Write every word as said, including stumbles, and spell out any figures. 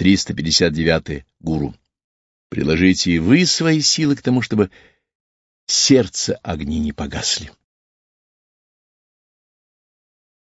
триста пятьдесят девятое. Гуру. Приложите и вы свои силы к тому, чтобы сердце огни не погасли.